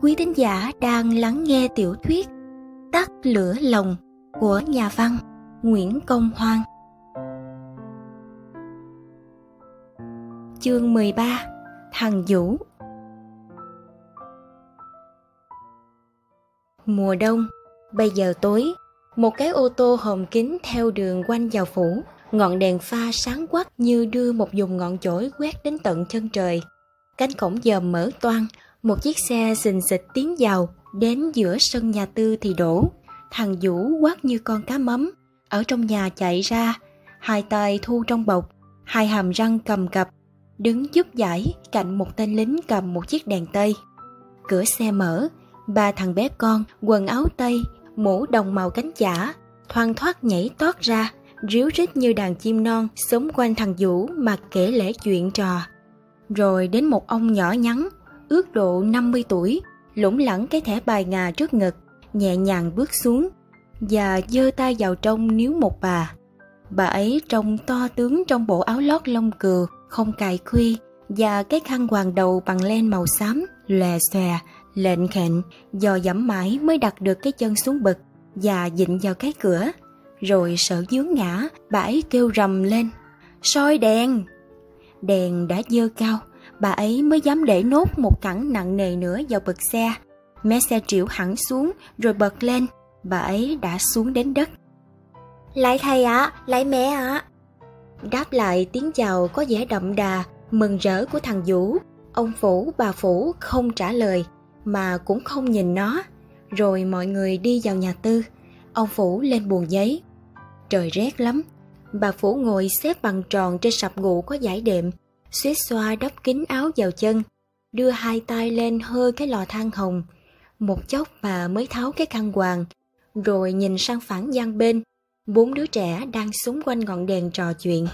quý thính giả đang lắng nghe tiểu thuyết Tắt lửa lòng của nhà văn Nguyễn Công Hoan. Chương 13. Thằng Vũ. Mùa đông, bây giờ tối, một cái ô tô hòm kín theo đường quanh vào phủ, ngọn đèn pha sáng quắc như đưa một vùng ngọn chổi quét đến tận chân trời. Cánh cổng dòm mở toang, một chiếc xe xình xịch tiến vào, đến giữa sân nhà Tư thì đổ. Thằng Vũ quát như con cá mắm, ở trong nhà chạy ra, hai tay thu trong bọc, hai hàm răng cầm cập, đứng giúp giải cạnh một tên lính cầm một chiếc đèn tây. Cửa xe mở, ba thằng bé con, quần áo tây, mũ đồng màu cánh chả, thoăn thoắt nhảy tót ra, ríu rít như đàn chim non, xúm quanh thằng Vũ mà kể lể chuyện trò. Rồi đến một ông nhỏ nhắn, ước độ 50 tuổi, lủng lẳng cái thẻ bài ngà trước ngực, nhẹ nhàng bước xuống và giơ tay vào trong níu một bà. Bà ấy trông to tướng trong bộ áo lót lông cừu, không cài khuy và cái khăn quàng đầu bằng len màu xám, lòe xòe, lệnh khệnh, dò dẫm mãi mới đặt được cái chân xuống bậc và dịnh vào cái cửa. Rồi sợ vướng ngã, bà ấy kêu rầm lên: "Soi đèn!" Đèn đã dơ cao, bà ấy mới dám để nốt một cẳng nặng nề nữa vào bậc xe. Mé xe trĩu hẳn xuống rồi bật lên, bà ấy đã xuống đến đất. "Lại thầy ạ, lại mẹ ạ!" Đáp lại tiếng chào có vẻ đậm đà, mừng rỡ của thằng Vũ. Ông Phủ, bà Phủ không trả lời, mà cũng không nhìn nó. Rồi mọi người đi vào nhà Tư. Ông Phủ lên buồng giấy. Trời rét lắm. Bà Phủ ngồi xếp bằng tròn trên sập gụ có dải đệm, xuýt xoa đắp kín áo vào chân, đưa hai tay lên hơi cái lò than hồng. Một chốc bà mới tháo cái khăn quàng, rồi nhìn sang phản gian bên, 4 đứa trẻ đang xúm quanh ngọn đèn trò chuyện.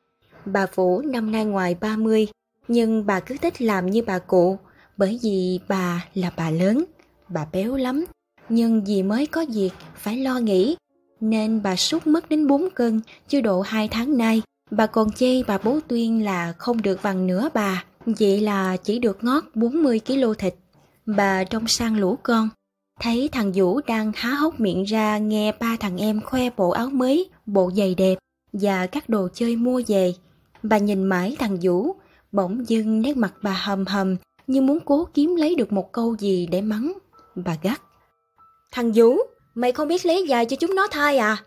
Bà Phủ năm nay ngoài 30, nhưng bà cứ thích làm như bà cụ, bởi vì bà là bà lớn. Bà béo lắm, nhưng vì mới có việc phải lo nghĩ, nên bà sút mất đến 4 cân, chưa độ 2 tháng nay. Bà còn chê bà Bố Tuyên là không được bằng nửa bà, vậy là chỉ được ngót 40 kg thịt. Bà trông sang lũ con, thấy thằng Vũ đang há hốc miệng ra nghe ba thằng em khoe bộ áo mới, bộ giày đẹp và các đồ chơi mua về. Bà nhìn mãi thằng Vũ, bỗng dưng nét mặt bà hầm hầm như muốn cố kiếm lấy được một câu gì để mắng. Bà gắt: "Thằng Vũ, mày không biết lấy giày cho chúng nó thai à?"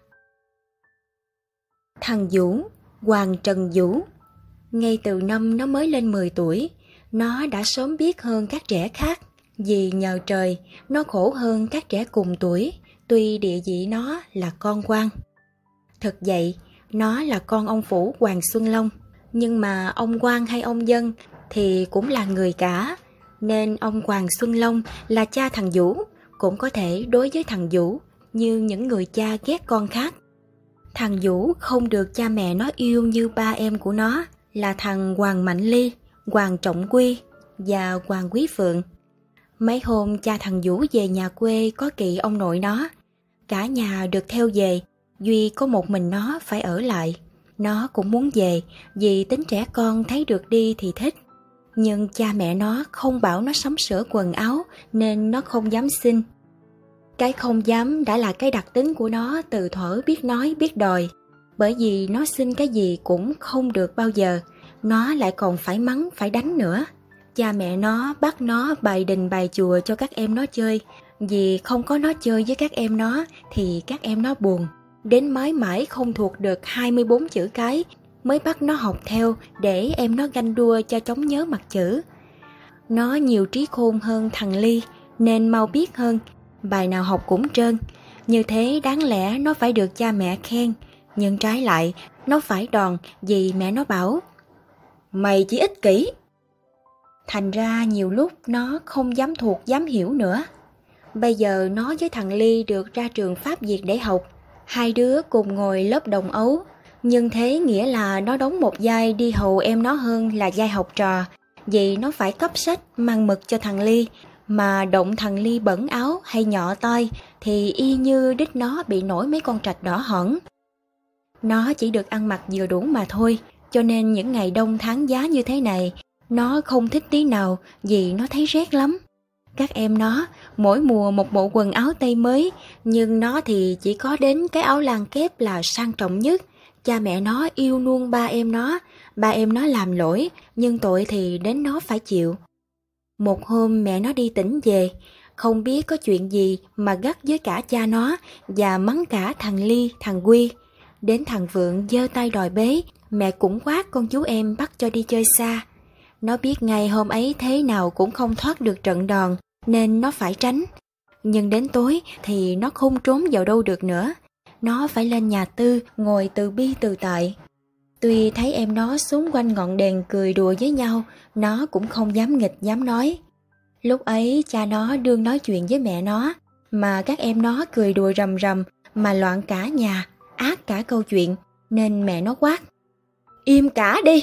Thằng Vũ, Hoàng Trần Vũ, ngay từ năm nó mới lên 10 tuổi, nó đã sớm biết hơn các trẻ khác. Vì nhờ trời, nó khổ hơn các trẻ cùng tuổi, tuy địa vị nó là con quan. Thực vậy, nó là con ông Phủ Hoàng Xuân Long, nhưng mà ông quan hay ông dân thì cũng là người cả, nên ông Hoàng Xuân Long là cha thằng Vũ, cũng có thể đối với thằng Vũ như những người cha ghét con khác. Thằng Vũ không được cha mẹ nó yêu như ba em của nó là thằng Hoàng Mạnh Ly, Hoàng Trọng Quy và Hoàng Quý Phượng. Mấy hôm cha thằng Vũ về nhà quê có kỵ ông nội nó, cả nhà được theo về, duy có một mình nó phải ở lại. Nó cũng muốn về vì tính trẻ con thấy được đi thì thích, nhưng cha mẹ nó không bảo nó sắm sửa quần áo nên nó không dám xin. Cái không dám đã là cái đặc tính của nó từ thuở biết nói biết đòi, bởi vì nó xin cái gì cũng không được bao giờ, nó lại còn phải mắng phải đánh nữa. Cha mẹ nó bắt nó bày đình bày chùa cho các em nó chơi, vì không có nó chơi với các em nó thì các em nó buồn. Đến mãi mãi không thuộc được 24 chữ cái mới bắt nó học theo để em nó ganh đua cho chóng nhớ mặt chữ. Nó nhiều trí khôn hơn thằng Ly nên mau biết hơn, bài nào học cũng trơn. Như thế đáng lẽ nó phải được cha mẹ khen, nhưng trái lại nó phải đòn vì mẹ nó bảo: "Mày chỉ ích kỷ." Thành ra nhiều lúc nó không dám thuộc dám hiểu nữa. Bây giờ nó với thằng Ly được ra trường Pháp Việt để học, hai đứa cùng ngồi lớp đồng ấu, nhưng thế nghĩa là nó đóng một vai đi hầu em nó hơn là vai học trò, vì nó phải cấp sách mang mực cho thằng Ly, mà động thằng Ly bẩn áo hay nhọ tai thì y như đít nó bị nổi mấy con trạch đỏ hỏn. Nó chỉ được ăn mặc vừa đủ mà thôi, cho nên những ngày đông tháng giá như thế này, nó không thích tí nào vì nó thấy rét lắm. Các em nó mỗi mùa một bộ quần áo tây mới, nhưng nó thì chỉ có đến cái áo lang kép là sang trọng nhất. Cha mẹ nó yêu nuông ba em nó làm lỗi, nhưng tội thì đến nó phải chịu. Một hôm mẹ nó đi tỉnh về, không biết có chuyện gì mà gắt với cả cha nó và mắng cả thằng Ly, thằng Quy. Đến thằng Vượng giơ tay đòi bế, mẹ cũng quát con chú em bắt cho đi chơi xa. Nó biết ngay hôm ấy thế nào cũng không thoát được trận đòn, nên nó phải tránh. Nhưng đến tối thì nó không trốn vào đâu được nữa. Nó phải lên nhà Tư ngồi từ bi từ tại. Tuy thấy em nó xúm quanh ngọn đèn cười đùa với nhau, nó cũng không dám nghịch dám nói. Lúc ấy cha nó đương nói chuyện với mẹ nó, mà các em nó cười đùa rầm rầm mà loạn cả nhà, ác cả câu chuyện, nên mẹ nó quát: "Im cả đi!"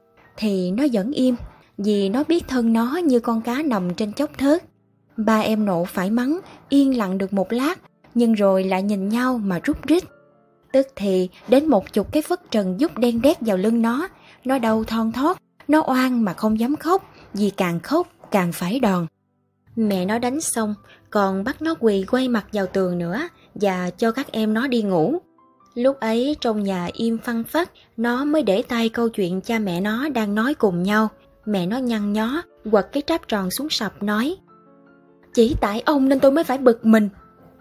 Thì nó vẫn im, vì nó biết thân nó như con cá nằm trên chốc thớt. Ba em nộ phải mắng, yên lặng được một lát, nhưng rồi lại nhìn nhau mà rút rít. Tức thì đến 10 cái phất trần dút đen đét vào lưng nó đau thon thót, nó oan mà không dám khóc, vì càng khóc càng phải đòn. Mẹ nó đánh xong, còn bắt nó quỳ quay mặt vào tường nữa, và cho các em nó đi ngủ. Lúc ấy trong nhà im phăng phắc, nó mới để tay câu chuyện cha mẹ nó đang nói cùng nhau. Mẹ nó nhăn nhó, quật cái tráp tròn xuống sập nói: "Chỉ tại ông nên tôi mới phải bực mình."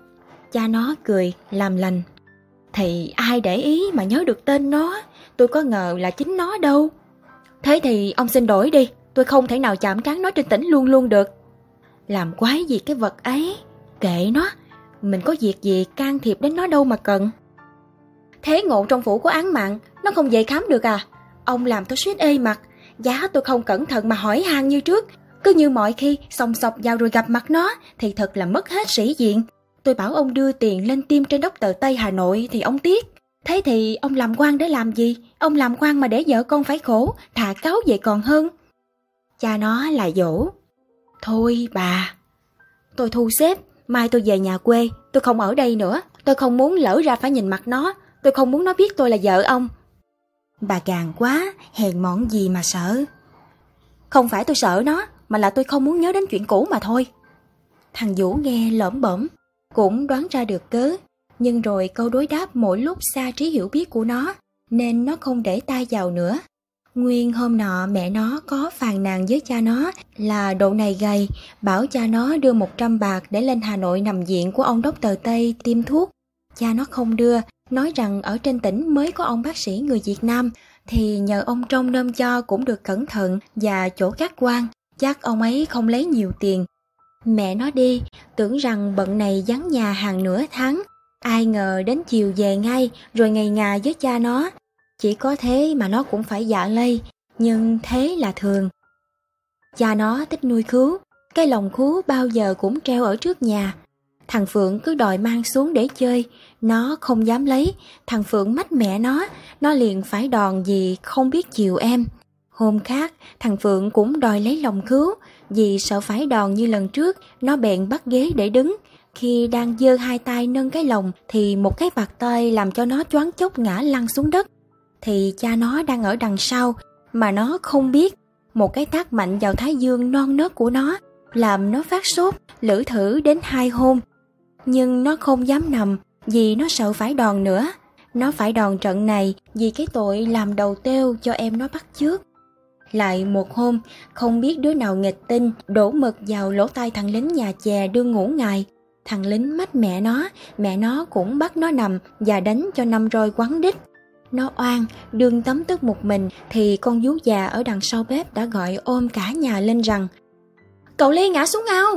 Cha nó cười làm lành: "Thì ai để ý mà nhớ được tên nó, tôi có ngờ là chính nó đâu." "Thế thì ông xin đổi đi, tôi không thể nào chạm trán nó trên tỉnh luôn luôn được." "Làm quái gì cái vật ấy, kệ nó, mình có việc gì can thiệp đến nó đâu mà cần." "Thế ngộ trong phủ có án mạng, nó không về khám được à? Ông làm tôi suýt ê mặt, giá tôi không cẩn thận mà hỏi han như trước, cứ như mọi khi xòng xọc vào rồi gặp mặt nó thì thật là mất hết sĩ diện. Tôi bảo ông đưa tiền lên tiêm trên đốc tờ Tây Hà Nội thì ông tiếc. Thế thì ông làm quan để làm gì? Ông làm quan mà để vợ con phải khổ, thà cáo về còn hơn." Cha nó lại dỗ: "Thôi bà, tôi thu xếp, mai tôi về nhà quê, tôi không ở đây nữa. Tôi không muốn lỡ ra phải nhìn mặt nó, tôi không muốn nó biết tôi là vợ ông." "Bà gàn quá, hèn mọn gì mà sợ." "Không phải tôi sợ nó, mà là tôi không muốn nhớ đến chuyện cũ mà thôi." Thằng Vũ nghe lởm bởm, cũng đoán ra được cớ, nhưng rồi câu đối đáp mỗi lúc xa trí hiểu biết của nó, nên nó không để tay vào nữa. Nguyên hôm nọ mẹ nó có phàn nàn với cha nó là độ này gầy, bảo cha nó đưa 100 bạc để lên Hà Nội nằm viện của ông đốc tờ Tây tiêm thuốc. Cha nó không đưa, nói rằng ở trên tỉnh mới có ông bác sĩ người Việt Nam, thì nhờ ông trông nom cho cũng được cẩn thận, và chỗ các quan, chắc ông ấy không lấy nhiều tiền. Mẹ nó đi, tưởng rằng bận này vắng nhà hàng nửa tháng, ai ngờ đến chiều về ngay, rồi ngày ngà với cha nó. Chỉ có thế mà nó cũng phải dạ lây, nhưng thế là thường. Cha nó thích nuôi khứu, cái lồng khứu bao giờ cũng treo ở trước nhà. Thằng Phượng cứ đòi mang xuống để chơi, nó không dám lấy. Thằng Phượng mách mẹ nó liền phải đòn vì không biết chiều em. Hôm khác, thằng Phượng cũng đòi lấy lồng khứu, vì sợ phải đòn như lần trước, nó bèn bắt ghế để đứng. Khi đang giơ hai tay nâng cái lồng thì một cái bạt tay làm cho nó choáng chốc ngã lăn xuống đất. Thì cha nó đang ở đằng sau mà nó không biết. Một cái tát mạnh vào thái dương non nớt của nó làm nó phát sốt lử thử đến 2 hôm. Nhưng nó không dám nằm vì nó sợ phải đòn nữa. Nó phải đòn trận này vì cái tội làm đầu têu cho em nó bắt chước. Lại một hôm, không biết đứa nào nghịch tinh đổ mực vào lỗ tai thằng lính nhà chè đương ngủ ngài. Thằng lính mách mẹ nó cũng bắt nó nằm và đánh cho 5 roi quắn đít. Nó oan, đương tấm tức một mình thì con vú già ở đằng sau bếp đã gọi ôm cả nhà lên rằng: "Cậu Ly ngã xuống ao!"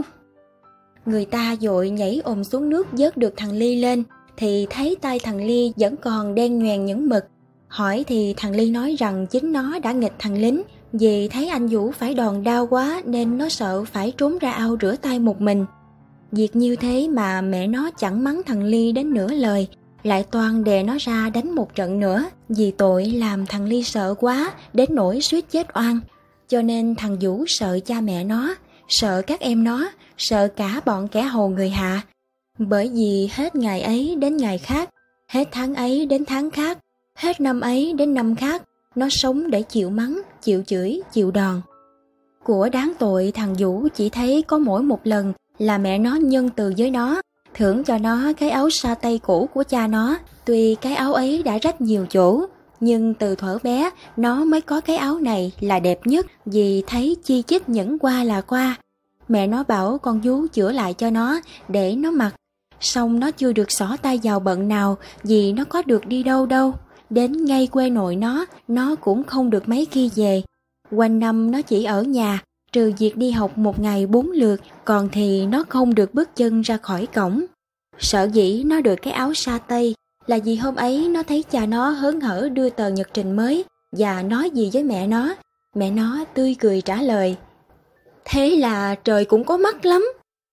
Người ta vội nhảy ồm xuống nước vớt được thằng Ly lên, thì thấy tay thằng Ly vẫn còn đen nhoèn những mực. Hỏi thì thằng Ly nói rằng chính nó đã nghịch thằng lính, vì thấy anh Vũ phải đòn đau quá nên nó sợ phải trốn ra ao rửa tay một mình. Việc như thế mà mẹ nó chẳng mắng thằng Ly đến nửa lời, lại toan đè nó ra đánh một trận nữa, vì tội làm thằng Ly sợ quá đến nỗi suýt chết oan. Cho nên thằng Vũ sợ cha mẹ nó, sợ các em nó, sợ cả bọn kẻ hầu người hạ. Bởi vì hết ngày ấy đến ngày khác, hết tháng ấy đến tháng khác, hết năm ấy đến năm khác, nó sống để chịu mắng, chịu chửi, chịu đòn. Của đáng tội thằng Vũ chỉ thấy có mỗi một lần là mẹ nó nhân từ với nó, thưởng cho nó cái áo sa tây cũ của cha nó. Tuy cái áo ấy đã rách nhiều chỗ, nhưng từ thuở bé nó mới có cái áo này là đẹp nhất, vì thấy chi chít những qua là qua. Mẹ nó bảo con Vú chữa lại cho nó để nó mặc. Xong nó chưa được xỏ tay vào bận nào, vì nó có được đi đâu đâu. Đến ngay quê nội nó cũng không được mấy khi về. Quanh năm nó chỉ ở nhà, trừ việc đi học một ngày 4 lượt, còn thì nó không được bước chân ra khỏi cổng. Sở dĩ nó được cái áo sa tây là vì hôm ấy nó thấy cha nó hớn hở đưa tờ nhật trình mới và nói gì với mẹ nó. Mẹ nó tươi cười trả lời: "Thế là trời cũng có mắt lắm."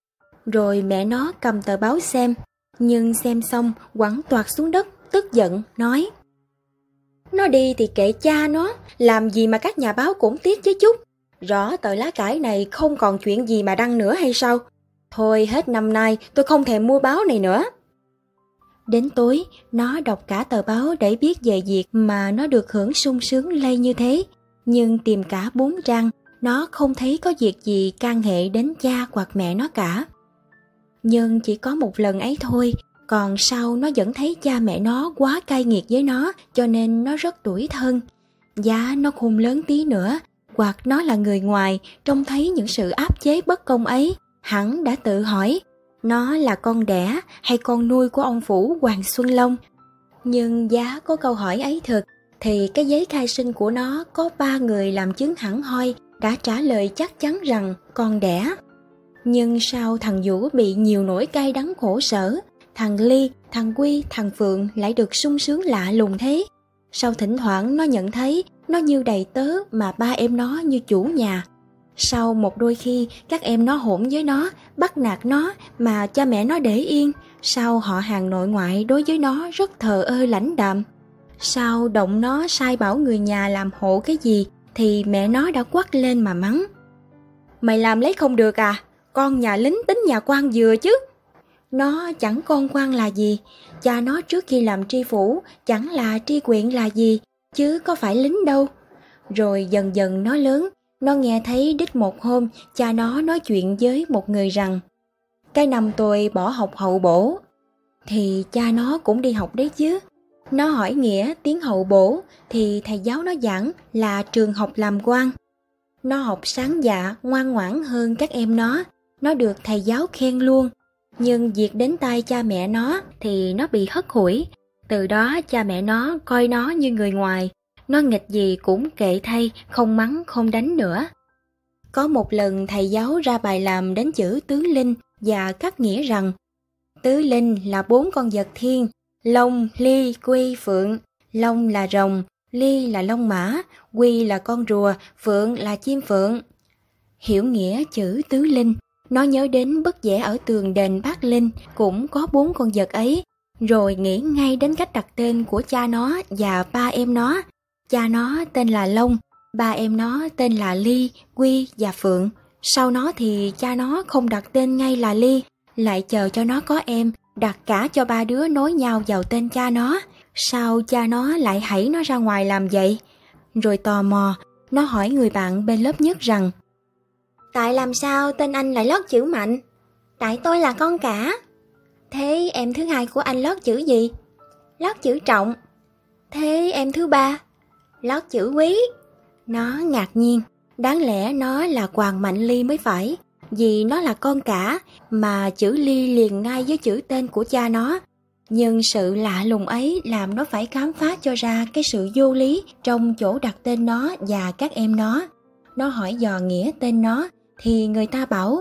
Rồi mẹ nó cầm tờ báo xem, nhưng xem xong quẳng toạc xuống đất, tức giận nói: "Nó đi thì kệ cha nó, làm gì mà các nhà báo cũng tiếc chứ chút. Rõ tờ lá cải này không còn chuyện gì mà đăng nữa hay sao? Thôi hết năm nay tôi không thèm mua báo này nữa." Đến tối, nó đọc cả tờ báo để biết về việc mà nó được hưởng sung sướng lây như thế. Nhưng tìm cả 4 trang, nó không thấy có việc gì can hệ đến cha hoặc mẹ nó cả. Nhưng chỉ có một lần ấy thôi, còn sau nó vẫn thấy cha mẹ nó quá cay nghiệt với nó, cho nên nó rất tủi thân. Giá nó khôn lớn tí nữa, hoặc nó là người ngoài, trông thấy những sự áp chế bất công ấy, hẳn đã tự hỏi nó là con đẻ hay con nuôi của ông Phủ Hoàng Xuân Long. Nhưng giá có câu hỏi ấy thực, thì cái giấy khai sinh của nó có 3 người làm chứng hẳn hoi đã trả lời chắc chắn rằng con đẻ. Nhưng sao thằng Vũ bị nhiều nỗi cay đắng khổ sở, thằng Ly, thằng Quy, thằng Phượng lại được sung sướng lạ lùng thế? Sao thỉnh thoảng nó nhận thấy nó như đầy tớ mà ba em nó như chủ nhà? Sao một đôi khi các em nó hỗn với nó, bắt nạt nó mà cha mẹ nó để yên? Sao họ hàng nội ngoại đối với nó rất thờ ơ lãnh đạm? Sao động nó sai bảo người nhà làm hộ cái gì thì mẹ nó đã quắt lên mà mắng: "Mày làm lấy không được à? Con nhà lính tính nhà quan vừa chứ." Nó chẳng con quan là gì, cha nó trước khi làm tri phủ chẳng là tri huyện là gì, chứ có phải lính đâu. Rồi dần dần nó lớn, nó nghe thấy đích một hôm cha nó nói chuyện với một người rằng: "Cái năm tôi bỏ học hậu bổ." Thì cha nó cũng đi học đấy chứ. Nó hỏi nghĩa tiếng hậu bổ thì thầy giáo nó giảng là trường học làm quan. Nó học sáng dạ, ngoan ngoãn hơn các em nó được thầy giáo khen luôn. Nhưng việc đến tay cha mẹ nó thì nó bị hất hủi. Từ đó cha mẹ nó coi nó như người ngoài, nó nghịch gì cũng kệ thay, không mắng không đánh nữa. Có một lần thầy giáo ra bài làm đến chữ tứ linh và cắt nghĩa rằng tứ linh là 4 con vật thiên: Long, Ly, Quy, Phượng. Long là rồng, Ly là long mã, Quy là con rùa, Phượng là chim phượng. Hiểu nghĩa chữ tứ linh, nó nhớ đến bức vẽ ở tường đền Bát Linh cũng có 4 con vật ấy, rồi nghĩ ngay đến cách đặt tên của cha nó và ba em nó. Cha nó tên là Long, ba em nó tên là Ly, Quy và Phượng. Sau nó thì cha nó không đặt tên ngay là Ly, lại chờ cho nó có em, đặt cả cho 3 đứa nối nhau vào tên cha nó. Sao cha nó lại hãy nó ra ngoài làm vậy? Rồi tò mò, nó hỏi người bạn bên lớp nhất rằng: "Tại làm sao tên anh lại lót chữ Mạnh?" "Tại tôi là con cả." "Thế em thứ hai của anh lót chữ gì?" "Lót chữ Trọng." "Thế em thứ ba?" "Lót chữ Quý." Nó ngạc nhiên, đáng lẽ nó là Hoàng Mạnh Ly mới phải, vì nó là con cả mà chữ Ly liền ngay với chữ tên của cha nó. Nhưng sự lạ lùng ấy làm nó phải khám phá cho ra cái sự vô lý trong chỗ đặt tên nó và các em nó. Nó hỏi dò nghĩa tên nó thì người ta bảo: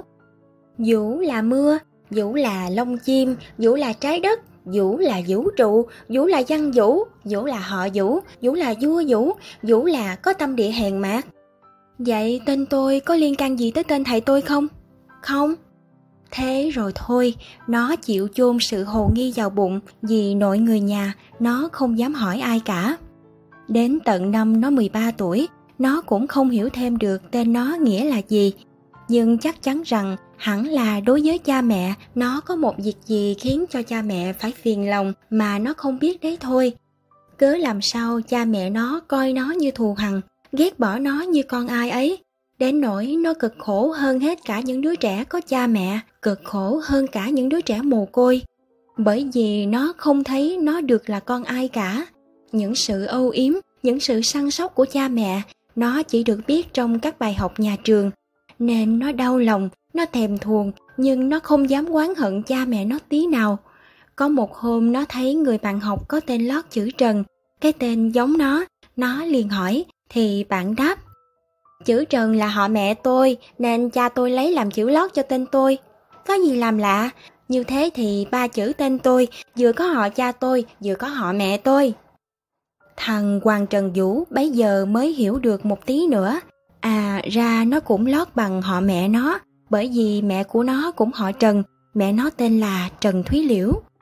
Vũ là mưa, Vũ là lông chim, Vũ là trái đất, Vũ là vũ trụ, Vũ là văn Vũ, Vũ là họ Vũ, Vũ là vua Vũ, Vũ là có tâm địa hèn mạt. Vậy tên tôi có liên can gì tới tên thầy tôi không? Không. Thế rồi thôi, nó chịu chôn sự hồ nghi vào bụng vì nội người nhà, nó không dám hỏi ai cả. Đến tận năm nó 13 tuổi, nó cũng không hiểu thêm được tên nó nghĩa là gì. Nhưng chắc chắn rằng hẳn là đối với cha mẹ, nó có một việc gì khiến cho cha mẹ phải phiền lòng mà nó không biết đấy thôi. Cớ làm sao cha mẹ nó coi nó như thù hằn, ghét bỏ nó như con ai ấy. Đến nỗi nó cực khổ hơn hết cả những đứa trẻ có cha mẹ, cực khổ hơn cả những đứa trẻ mồ côi. Bởi vì nó không thấy nó được là con ai cả. Những sự âu yếm, những sự săn sóc của cha mẹ, nó chỉ được biết trong các bài học nhà trường. Nên nó đau lòng, nó thèm thuồng, nhưng nó không dám oán hận cha mẹ nó tí nào. Có một hôm nó thấy người bạn học có tên lót chữ Trần, cái tên giống nó liền hỏi, thì bạn đáp: chữ Trần là họ mẹ tôi, nên cha tôi lấy làm chữ lót cho tên tôi. Có gì làm lạ, như thế thì 3 chữ tên tôi, vừa có họ cha tôi, vừa có họ mẹ tôi. Thằng Hoàng Trần Vũ bấy giờ mới hiểu được một tí nữa. À ra nó cũng lót bằng họ mẹ nó, bởi vì mẹ của nó cũng họ Trần, mẹ nó tên là Trần Thúy Liễu.